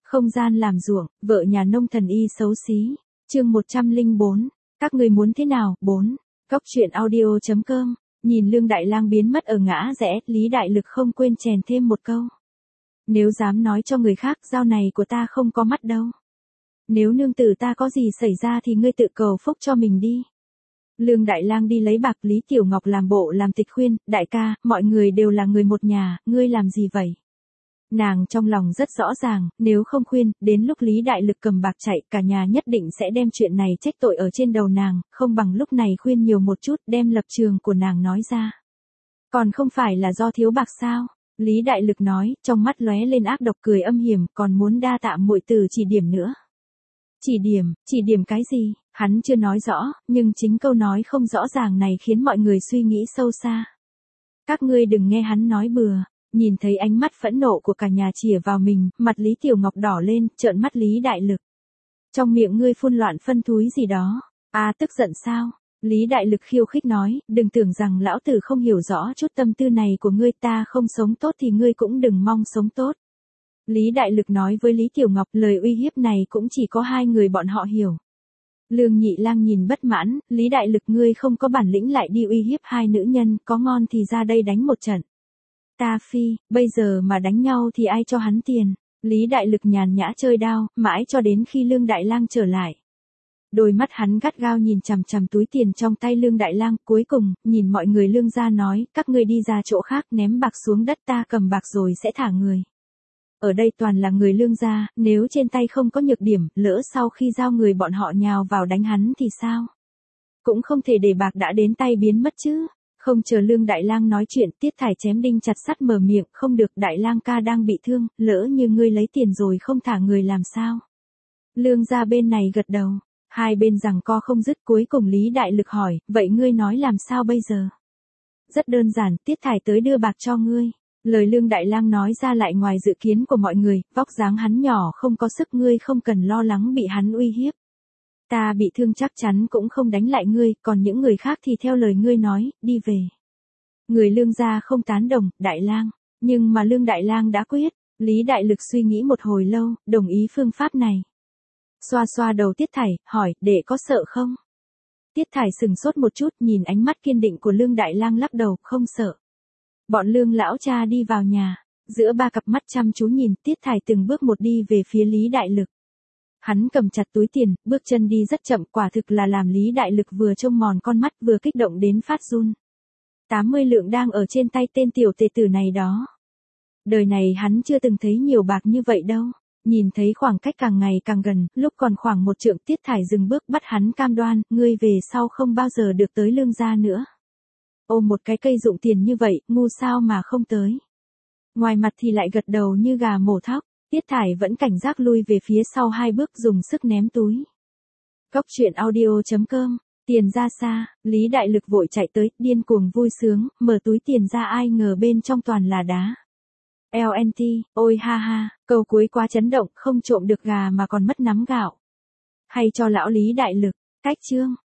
Không gian làm ruộng, vợ nhà nông thần y xấu xí. Chương 104. Các người muốn thế nào? 4. Góc truyện audio.com. Nhìn Lương Đại Lang biến mất ở ngã rẽ, Lý Đại Lực không quên chèn thêm một câu. Nếu dám nói cho người khác, dao này của ta không có mắt đâu. Nếu nương tử ta có gì xảy ra thì ngươi tự cầu phúc cho mình đi. Lương Đại Lang đi lấy bạc, Lý Tiểu Ngọc làm bộ làm tịch khuyên, đại ca, mọi người đều là người một nhà, ngươi làm gì vậy? Nàng trong lòng rất rõ ràng, nếu không khuyên, đến lúc Lý Đại Lực cầm bạc chạy, cả nhà nhất định sẽ đem chuyện này trách tội ở trên đầu nàng, không bằng lúc này khuyên nhiều một chút, đem lập trường của nàng nói ra. Còn không phải là do thiếu bạc sao? Lý Đại Lực nói, trong mắt lóe lên ác độc cười âm hiểm, còn muốn đa tạ muội tử chỉ điểm nữa. Chỉ điểm cái gì? Hắn chưa nói rõ, nhưng chính câu nói không rõ ràng này khiến mọi người suy nghĩ sâu xa. Các ngươi đừng nghe hắn nói bừa. Nhìn thấy ánh mắt phẫn nộ của cả nhà chìa vào mình, mặt Lý Tiểu Ngọc đỏ lên, trợn mắt Lý Đại Lực. Trong miệng ngươi phun loạn phân thúi gì đó. À, tức giận sao? Lý Đại Lực khiêu khích nói, đừng tưởng rằng lão tử không hiểu rõ chút tâm tư này của ngươi, ta không sống tốt thì ngươi cũng đừng mong sống tốt. Lý Đại Lực nói với Lý Tiểu Ngọc, lời uy hiếp này cũng chỉ có hai người bọn họ hiểu. Lương Nhị Lang nhìn bất mãn, Lý Đại Lực ngươi không có bản lĩnh lại đi uy hiếp hai nữ nhân, có ngon thì ra đây đánh một trận. Ta phi, bây giờ mà đánh nhau thì ai cho hắn tiền? Lý Đại Lực nhàn nhã chơi đao, mãi cho đến khi Lương Đại Lang trở lại. Đôi mắt hắn gắt gao nhìn chằm chằm túi tiền trong tay Lương Đại Lang, cuối cùng, nhìn mọi người Lương gia nói, các ngươi đi ra chỗ khác ném bạc xuống đất, ta cầm bạc rồi sẽ thả người. Ở đây toàn là người Lương gia, nếu trên tay không có nhược điểm, lỡ sau khi giao người bọn họ nhào vào đánh hắn thì sao? Cũng không thể để bạc đã đến tay biến mất chứ. Không chờ Lương Đại Lang nói chuyện, Tiết Thải chém đinh chặt sắt mở miệng, không được, Đại Lang ca đang bị thương, lỡ như ngươi lấy tiền rồi không thả người làm sao? Lương gia bên này gật đầu, hai bên giằng co không dứt, cuối cùng Lý Đại Lực hỏi, vậy ngươi nói làm sao bây giờ? Rất đơn giản, Tiết Thải tới đưa bạc cho ngươi. Lời Lương Đại Lang nói ra lại ngoài dự kiến của mọi người, vóc dáng hắn nhỏ không có sức, ngươi không cần lo lắng bị hắn uy hiếp. Ta bị thương chắc chắn cũng không đánh lại ngươi, còn những người khác thì theo lời ngươi nói, đi về. Người Lương gia không tán đồng, Đại Lang, nhưng mà Lương Đại Lang đã quyết. Lý Đại Lực suy nghĩ một hồi lâu, đồng ý phương pháp này. Xoa xoa đầu Tiết Thải, hỏi, đệ có sợ không? Tiết Thải sừng sốt một chút, nhìn ánh mắt kiên định của Lương Đại Lang lắc đầu, không sợ. Bọn Lương lão cha đi vào nhà, giữa ba cặp mắt chăm chú nhìn, Tiết Thải từng bước một đi về phía Lý Đại Lực. Hắn cầm chặt túi tiền, bước chân đi rất chậm, quả thực là làm Lý Đại Lực vừa trông mòn con mắt vừa kích động đến phát run. 80 lượng đang ở trên tay tên tiểu tề tử này đó. Đời này hắn chưa từng thấy nhiều bạc như vậy đâu. Nhìn thấy khoảng cách càng ngày càng gần, lúc còn khoảng một trượng, Tiết Thải dừng bước bắt hắn cam đoan, ngươi về sau không bao giờ được tới Lương gia nữa. Ôm một cái cây dụng tiền như vậy, ngu sao mà không tới. Ngoài mặt thì lại gật đầu như gà mổ thóc. Tiết Thải vẫn cảnh giác lui về phía sau hai bước, dùng sức ném túi. Góc truyện audio.com. Tiền ra xa, Lý Đại Lực vội chạy tới, điên cuồng vui sướng, mở túi tiền ra, ai ngờ bên trong toàn là đá. LNT, ôi ha ha, câu cuối quá chấn động, không trộm được gà mà còn mất nắm gạo. Hay cho lão Lý Đại Lực, cách chương.